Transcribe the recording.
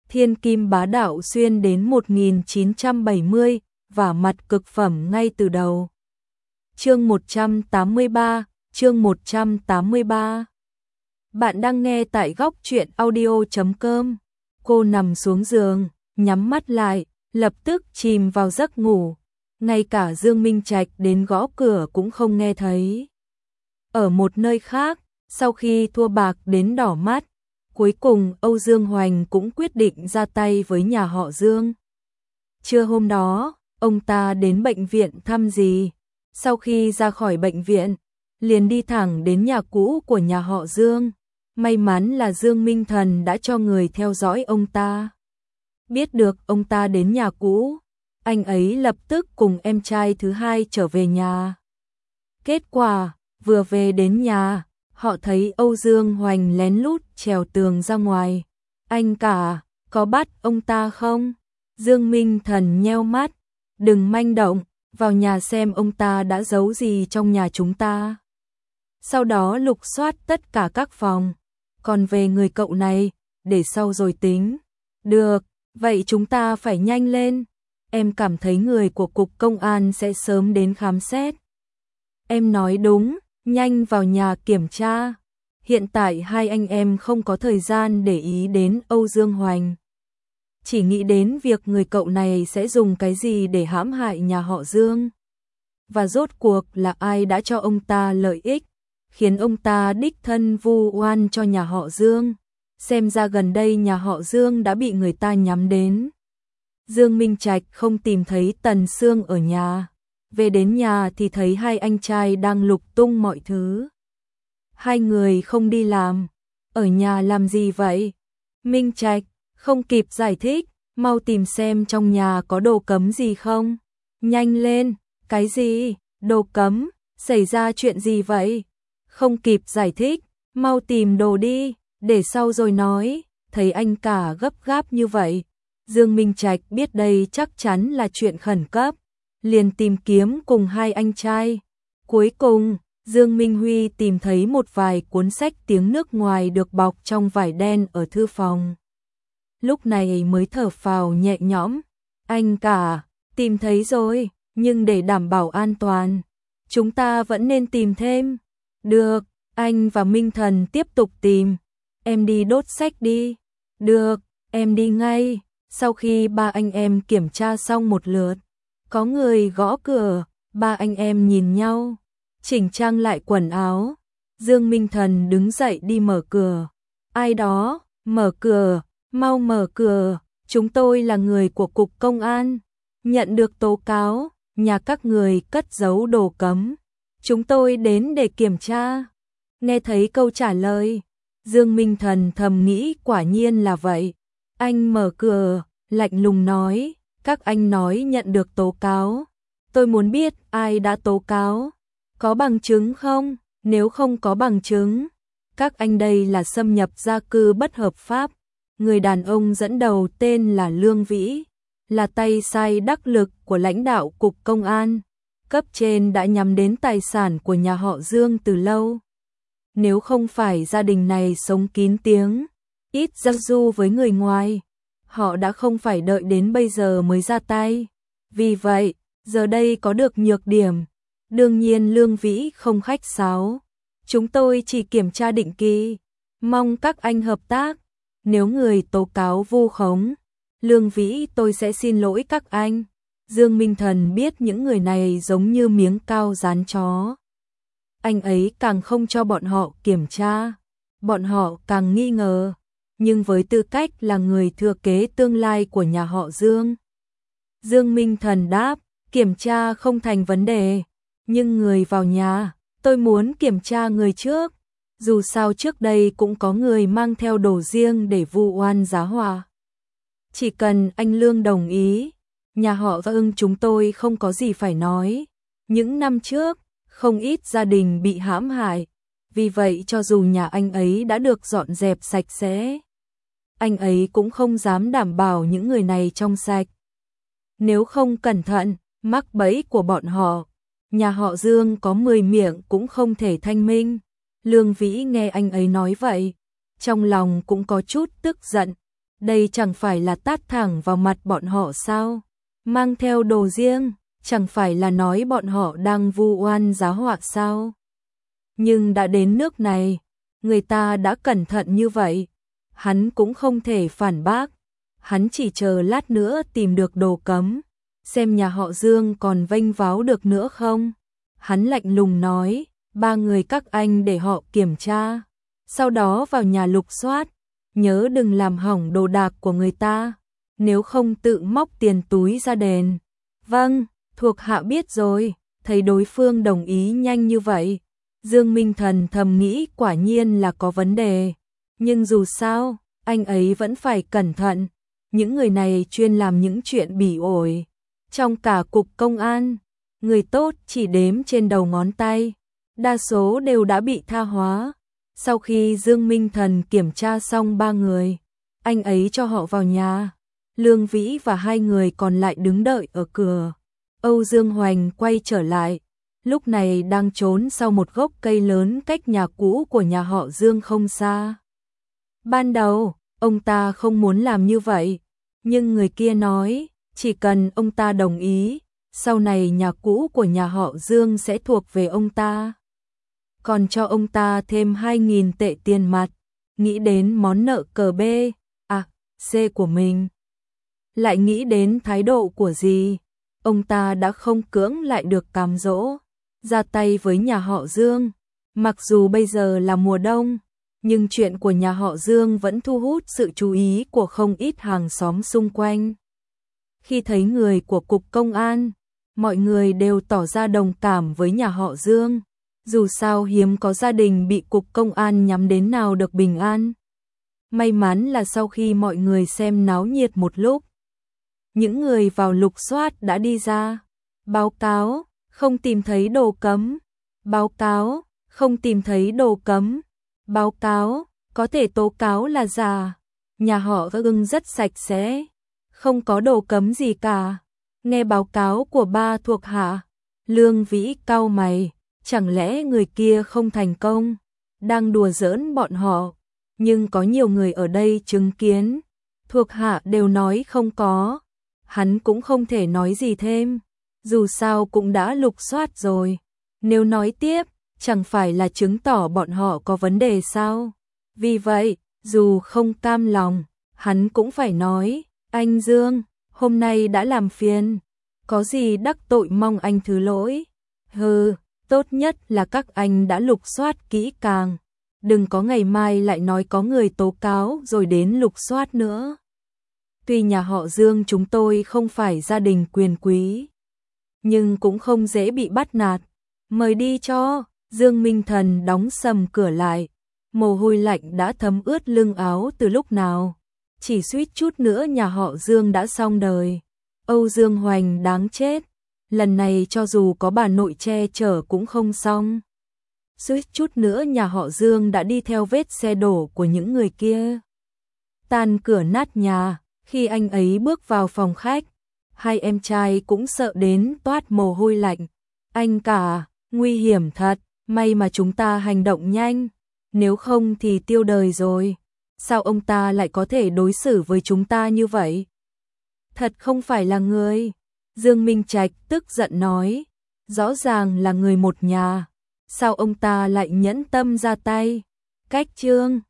thiên kim bá đạo xuyên đến 1970, và mặt cực phẩm ngay từ đầu. Chương 183, chương 183. Bạn đang nghe tại góc truyện audio.com. Cô nằm xuống giường, nhắm mắt lại, lập tức chìm vào giấc ngủ. Ngay cả Dương Minh Trạch đến gõ cửa cũng không nghe thấy. Ở một nơi khác, sau khi thua bạc đến đỏ mắt, cuối cùng Âu Dương Hoành cũng quyết định ra tay với nhà họ Dương. Trưa hôm đó, ông ta đến bệnh viện thăm dì. Sau khi ra khỏi bệnh viện, liền đi thẳng đến nhà cũ của nhà họ Dương. May mắn là Dương Minh Thần đã cho người theo dõi ông ta. Biết được ông ta đến nhà cũ, anh ấy lập tức cùng em trai thứ hai trở về nhà. Kết quả, vừa về đến nhà, họ thấy Âu Dương Hoành lén lút trèo tường ra ngoài. Anh cả, có bắt ông ta không? Dương Minh Thần nheo mắt, đừng manh động, vào nhà xem ông ta đã giấu gì trong nhà chúng ta. Sau đó lục soát tất cả các phòng, còn về người cậu này, để sau rồi tính. Được, vậy chúng ta phải nhanh lên. Em cảm thấy người của cục công an sẽ sớm đến khám xét. Em nói đúng, nhanh vào nhà kiểm tra. Hiện tại hai anh em không có thời gian để ý đến Âu Dương Hoành. Chỉ nghĩ đến việc người cậu này sẽ dùng cái gì để hãm hại nhà họ Dương. Và rốt cuộc là ai đã cho ông ta lợi ích, khiến ông ta đích thân vu oan cho nhà họ Dương. Xem ra gần đây nhà họ Dương đã bị người ta nhắm đến. Dương Minh Trạch không tìm thấy Tần Sương ở nhà. Về đến nhà thì thấy hai anh trai đang lục tung mọi thứ. Hai người không đi làm, ở nhà làm gì vậy? Minh Trạch không kịp giải thích, mau tìm xem trong nhà có đồ cấm gì không. Nhanh lên, cái gì? Đồ cấm? Xảy ra chuyện gì vậy? Không kịp giải thích, mau tìm đồ đi, để sau rồi nói. Thấy anh cả gấp gáp như vậy, Dương Minh Trạch biết đây chắc chắn là chuyện khẩn cấp, liền tìm kiếm cùng hai anh trai. Cuối cùng, Dương Minh Huy tìm thấy một vài cuốn sách tiếng nước ngoài được bọc trong vải đen ở thư phòng. Lúc này mới thở phào nhẹ nhõm. Anh cả, tìm thấy rồi, nhưng để đảm bảo an toàn, chúng ta vẫn nên tìm thêm. Được, anh và Minh Thần tiếp tục tìm. Em đi đốt sách đi. Được, em đi ngay. Sau khi ba anh em kiểm tra xong một lượt, có người gõ cửa, ba anh em nhìn nhau, chỉnh trang lại quần áo. Dương Minh Thần đứng dậy đi mở cửa. Ai đó? Mở cửa, mau mở cửa, chúng tôi là người của cục công an. Nhận được tố cáo, nhà các người cất giấu đồ cấm. Chúng tôi đến để kiểm tra. Nghe thấy câu trả lời, Dương Minh Thần thầm nghĩ quả nhiên là vậy. Anh mở cửa, lạnh lùng nói, các anh nói nhận được tố cáo. Tôi muốn biết ai đã tố cáo. Có bằng chứng không? Nếu không có bằng chứng, các anh đây là xâm nhập gia cư bất hợp pháp. Người đàn ông dẫn đầu tên là Lương Vĩ, là tay sai đắc lực của lãnh đạo cục công an. Cấp trên đã nhắm đến tài sản của nhà họ Dương từ lâu. Nếu không phải gia đình này sống kín tiếng, ít giao du với người ngoài, họ đã không phải đợi đến bây giờ mới ra tay. Vì vậy, giờ đây có được nhược điểm. Đương nhiên Lương Vĩ không khách sáo. Chúng tôi chỉ kiểm tra định kỳ, mong các anh hợp tác. Nếu người tố cáo vu khống, Lương Vĩ tôi sẽ xin lỗi các anh. Dương Minh Thần biết những người này giống như miếng cao dán chó. Anh ấy càng không cho bọn họ kiểm tra, bọn họ càng nghi ngờ. Nhưng với tư cách là người thừa kế tương lai của nhà họ Dương, Dương Minh Thần đáp, kiểm tra không thành vấn đề. Nhưng người vào nhà, tôi muốn kiểm tra người trước. Dù sao trước đây cũng có người mang theo đồ riêng để vu oan giá họa. Chỉ cần anh Lương đồng ý, nhà họ Dương chúng tôi không có gì phải nói. Những năm trước, không ít gia đình bị hãm hại. Vì vậy cho dù nhà anh ấy đã được dọn dẹp sạch sẽ, anh ấy cũng không dám đảm bảo những người này trong sạch. Nếu không cẩn thận, mắc bẫy của bọn họ, nhà họ Dương có 10 miệng cũng không thể thanh minh. Lương Vĩ nghe anh ấy nói vậy, trong lòng cũng có chút tức giận, Đây chẳng phải là tát thẳng vào mặt bọn họ sao? Mang theo đồ riêng, chẳng phải là nói bọn họ đang vu oan giá họa sao? Nhưng đã đến nước này, người ta đã cẩn thận như vậy, hắn cũng không thể phản bác. Hắn chỉ chờ lát nữa tìm được đồ cấm, xem nhà họ Dương còn vênh váo được nữa không. Hắn lạnh lùng nói, 3 người các anh để họ kiểm tra, sau đó vào nhà lục soát, nhớ đừng làm hỏng đồ đạc của người ta, nếu không tự móc tiền túi ra đền. Vâng, thuộc hạ biết rồi. Thấy đối phương đồng ý nhanh như vậy, Dương Minh Thần thầm nghĩ quả nhiên là có vấn đề, nhưng dù sao, anh ấy vẫn phải cẩn thận. Những người này chuyên làm những chuyện bỉ ổi. Trong cả cục công an, người tốt chỉ đếm trên đầu ngón tay, đa số đều đã bị tha hóa. Sau khi Dương Minh Thần kiểm tra xong 3 người, anh ấy cho họ vào nhà. Lương Vĩ và 2 người còn lại đứng đợi ở cửa. Âu Dương Hoành quay trở lại, lúc này đang trốn sau một gốc cây lớn cách nhà cũ của nhà họ Dương không xa. Ban đầu, ông ta không muốn làm như vậy, nhưng người kia nói, chỉ cần ông ta đồng ý, sau này nhà cũ của nhà họ Dương sẽ thuộc về ông ta. Còn cho ông ta thêm 2.000 tệ tiền mặt, nghĩ đến món nợ cờ B, C của mình. Lại nghĩ đến thái độ của dì, ông ta đã không cưỡng lại được cám dỗ, ra tay với nhà họ Dương. Mặc dù bây giờ là mùa đông, nhưng chuyện của nhà họ Dương vẫn thu hút sự chú ý của không ít hàng xóm xung quanh. Khi thấy người của cục công an, mọi người đều tỏ ra đồng cảm với nhà họ Dương. Dù sao hiếm có gia đình bị cục công an nhắm đến nào được bình an. May mắn là sau khi mọi người xem náo nhiệt một lúc, những người vào lục soát đã đi ra. Báo cáo, không tìm thấy đồ cấm. Báo cáo, không tìm thấy đồ cấm. Báo cáo, có thể tố cáo là giả. Nhà họ Dương rất sạch sẽ, không có đồ cấm gì cả. Nghe báo cáo của 3 thuộc hạ, Lương Vĩ cau mày, chẳng lẽ người kia không thành công, đang đùa giỡn bọn họ. Nhưng có nhiều người ở đây chứng kiến, thuộc hạ đều nói không có. Hắn cũng không thể nói gì thêm, dù sao cũng đã lục soát rồi. Nếu nói tiếp, chẳng phải là chứng tỏ bọn họ có vấn đề sao? Vì vậy, dù không cam lòng, hắn cũng phải nói, anh Dương, hôm nay đã làm phiền, có gì đắc tội mong anh thứ lỗi. Hừ, tốt nhất là các anh đã lục soát kỹ càng, đừng có ngày mai lại nói có người tố cáo rồi đến lục soát nữa. Tuy nhà họ Dương chúng tôi không phải gia đình quyền quý, nhưng cũng không dễ bị bắt nạt. Mời đi cho. Dương Minh Thần đóng sầm cửa lại, mồ hôi lạnh đã thấm ướt lưng áo từ lúc nào. Chỉ suýt chút nữa nhà họ Dương đã xong đời. Âu Dương Hoành đáng chết, lần này cho dù có bà nội che chở cũng không xong. Suýt chút nữa nhà họ Dương đã đi theo vết xe đổ của những người kia. Tan cửa nát nhà, khi anh ấy bước vào phòng khách, 2 em trai cũng sợ đến toát mồ hôi lạnh. Anh cả, nguy hiểm thật, may mà chúng ta hành động nhanh, nếu không thì tiêu đời rồi. Sao ông ta lại có thể đối xử với chúng ta như vậy? Thật không phải là người. Dương Minh Trạch tức giận nói, rõ ràng là người một nhà, sao ông ta lại nhẫn tâm ra tay? Cách chương